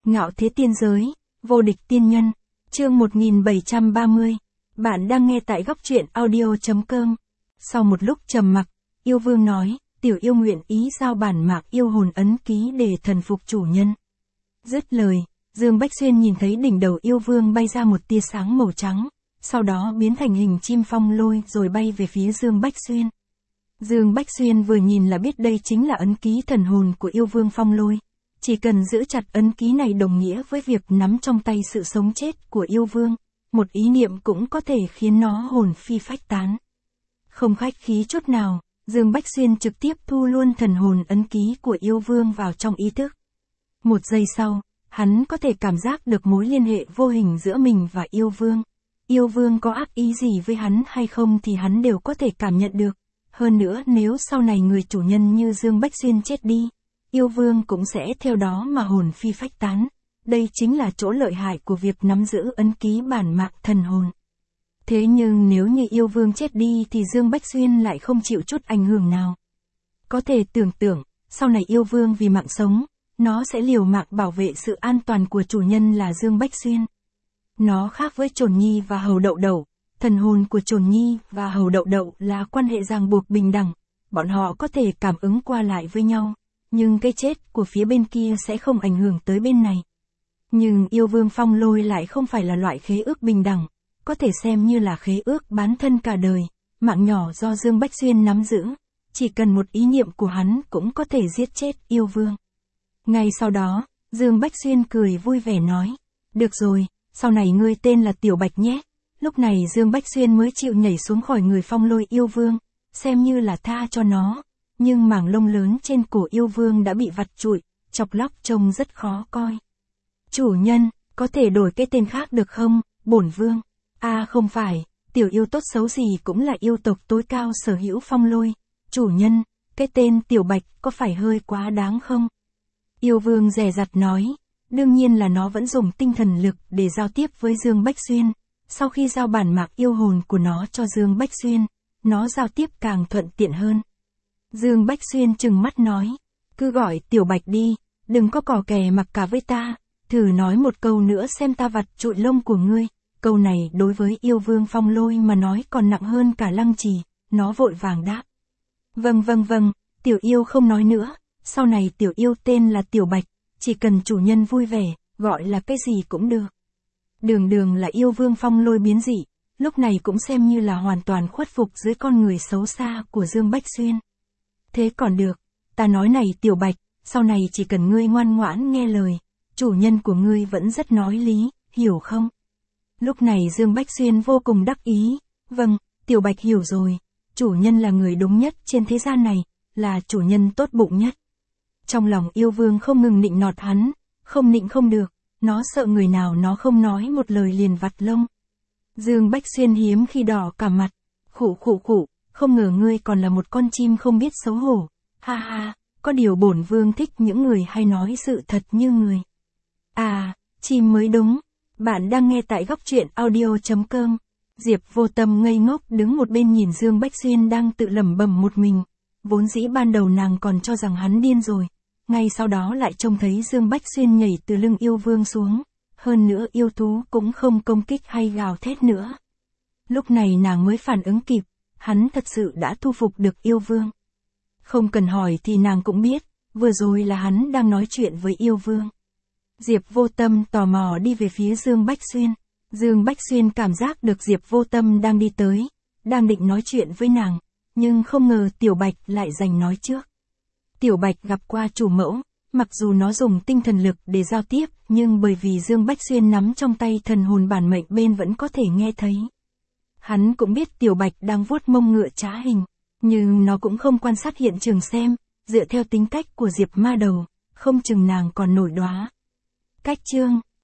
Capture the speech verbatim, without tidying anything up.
Ngạo thế tiên giới, vô địch tiên nhân, chương một nghìn bảy trăm ba mươi. Bạn đang nghe tại góc truyện audio.com. Sau một lúc trầm mặc, yêu vương nói, tiểu yêu nguyện ý giao bản mạc yêu hồn ấn ký để thần phục chủ nhân. Dứt lời, Dương Bách Xuyên nhìn thấy đỉnh đầu yêu vương bay ra một tia sáng màu trắng, sau đó biến thành hình chim phong lôi rồi bay về phía Dương Bách Xuyên. Dương Bách Xuyên vừa nhìn là biết đây chính là ấn ký thần hồn của yêu vương phong lôi. Chỉ cần giữ chặt ấn ký này đồng nghĩa với việc nắm trong tay sự sống chết của yêu vương, một ý niệm cũng có thể khiến nó hồn phi phách tán. Không khách khí chút nào, Dương Bách Xuyên trực tiếp thu luôn thần hồn ấn ký của yêu vương vào trong ý thức. Một giây sau, hắn có thể cảm giác được mối liên hệ vô hình giữa mình và yêu vương. Yêu vương có ác ý gì với hắn hay không thì hắn đều có thể cảm nhận được. Hơn nữa nếu sau này người chủ nhân như Dương Bách Xuyên chết đi, yêu vương cũng sẽ theo đó mà hồn phi phách tán. Đây chính là chỗ lợi hại của việc nắm giữ ấn ký bản mạc thần hồn. Thế nhưng nếu như yêu vương chết đi thì Dương Bách Xuyên lại không chịu chút ảnh hưởng nào. Có thể tưởng tượng, sau này yêu vương vì mạng sống, nó sẽ liều mạng bảo vệ sự an toàn của chủ nhân là Dương Bách Xuyên. Nó khác với Trồn Nhi và Hầu Đậu Đậu, thần hồn của Trồn Nhi và Hầu Đậu Đậu là quan hệ ràng buộc bình đẳng, bọn họ có thể cảm ứng qua lại với nhau. Nhưng cái chết của phía bên kia sẽ không ảnh hưởng tới bên này. Nhưng yêu vương phong lôi lại không phải là loại khế ước bình đẳng, có thể xem như là khế ước bán thân cả đời, mạng nhỏ do Dương Bách Xuyên nắm giữ, chỉ cần một ý niệm của hắn cũng có thể giết chết yêu vương. Ngay sau đó, Dương Bách Xuyên cười vui vẻ nói, được rồi, sau này ngươi tên là Tiểu Bạch nhé. Lúc này Dương Bách Xuyên mới chịu nhảy xuống khỏi người phong lôi yêu vương, xem như là tha cho nó. Nhưng mảng lông lớn trên cổ yêu vương đã bị vặt trụi, chọc lóc trông rất khó coi. Chủ nhân, có thể đổi cái tên khác được không, bổn vương? À không phải, tiểu yêu tốt xấu gì cũng là yêu tộc tối cao sở hữu phong lôi. Chủ nhân, cái tên Tiểu Bạch có phải hơi quá đáng không? Yêu vương dè dặt nói, đương nhiên là nó vẫn dùng tinh thần lực để giao tiếp với Dương Bách Xuyên. Sau khi giao bản mạc yêu hồn của nó cho Dương Bách Xuyên, nó giao tiếp càng thuận tiện hơn. Dương Bách Xuyên trừng mắt nói, cứ gọi Tiểu Bạch đi, đừng có cò kè mặc cả với ta, thử nói một câu nữa xem ta vặt trụi lông của ngươi. Câu này đối với yêu vương phong lôi mà nói còn nặng hơn cả lăng trì, nó vội vàng đáp. Vâng vâng vâng, tiểu yêu không nói nữa, sau này tiểu yêu tên là Tiểu Bạch, chỉ cần chủ nhân vui vẻ, gọi là cái gì cũng được. Đường đường là yêu vương phong lôi biến dị, lúc này cũng xem như là hoàn toàn khuất phục dưới con người xấu xa của Dương Bách Xuyên. Thế còn được, ta nói này Tiểu Bạch, sau này chỉ cần ngươi ngoan ngoãn nghe lời, chủ nhân của ngươi vẫn rất nói lý, hiểu không? Lúc này Dương Bách Xuyên vô cùng đắc ý, vâng, Tiểu Bạch hiểu rồi, chủ nhân là người đúng nhất trên thế gian này, là chủ nhân tốt bụng nhất. Trong lòng yêu vương không ngừng nịnh nọt hắn, không nịnh không được, nó sợ người nào nó không nói một lời liền vặt lông. Dương Bách Xuyên hiếm khi đỏ cả mặt, khụ khụ khụ. Không ngờ ngươi còn là một con chim không biết xấu hổ, ha ha, có điều bổn vương thích những người hay nói sự thật như người. À, chim mới đúng, bạn đang nghe tại góc truyện audio.com. Diệp Vô Tâm ngây ngốc đứng một bên nhìn Dương Bách Xuyên đang tự lẩm bẩm một mình, vốn dĩ ban đầu nàng còn cho rằng hắn điên rồi, ngay sau đó lại trông thấy Dương Bách Xuyên nhảy từ lưng yêu vương xuống, hơn nữa yêu thú cũng không công kích hay gào thét nữa. Lúc này nàng mới phản ứng kịp. Hắn thật sự đã thu phục được yêu vương. Không cần hỏi thì nàng cũng biết, vừa rồi là hắn đang nói chuyện với yêu vương. Diệp Vô Tâm tò mò đi về phía Dương Bách Xuyên. Dương Bách Xuyên cảm giác được Diệp Vô Tâm đang đi tới, đang định nói chuyện với nàng, nhưng không ngờ Tiểu Bạch lại giành nói trước. Tiểu Bạch gặp qua chủ mẫu, mặc dù nó dùng tinh thần lực để giao tiếp, nhưng bởi vì Dương Bách Xuyên nắm trong tay thần hồn bản mệnh bên vẫn có thể nghe thấy. Hắn cũng biết Tiểu Bạch đang vuốt mông ngựa trá hình, nhưng nó cũng không quan sát hiện trường xem, dựa theo tính cách của Diệp Ma Đầu, không chừng nàng còn nổi đóa. Cách chương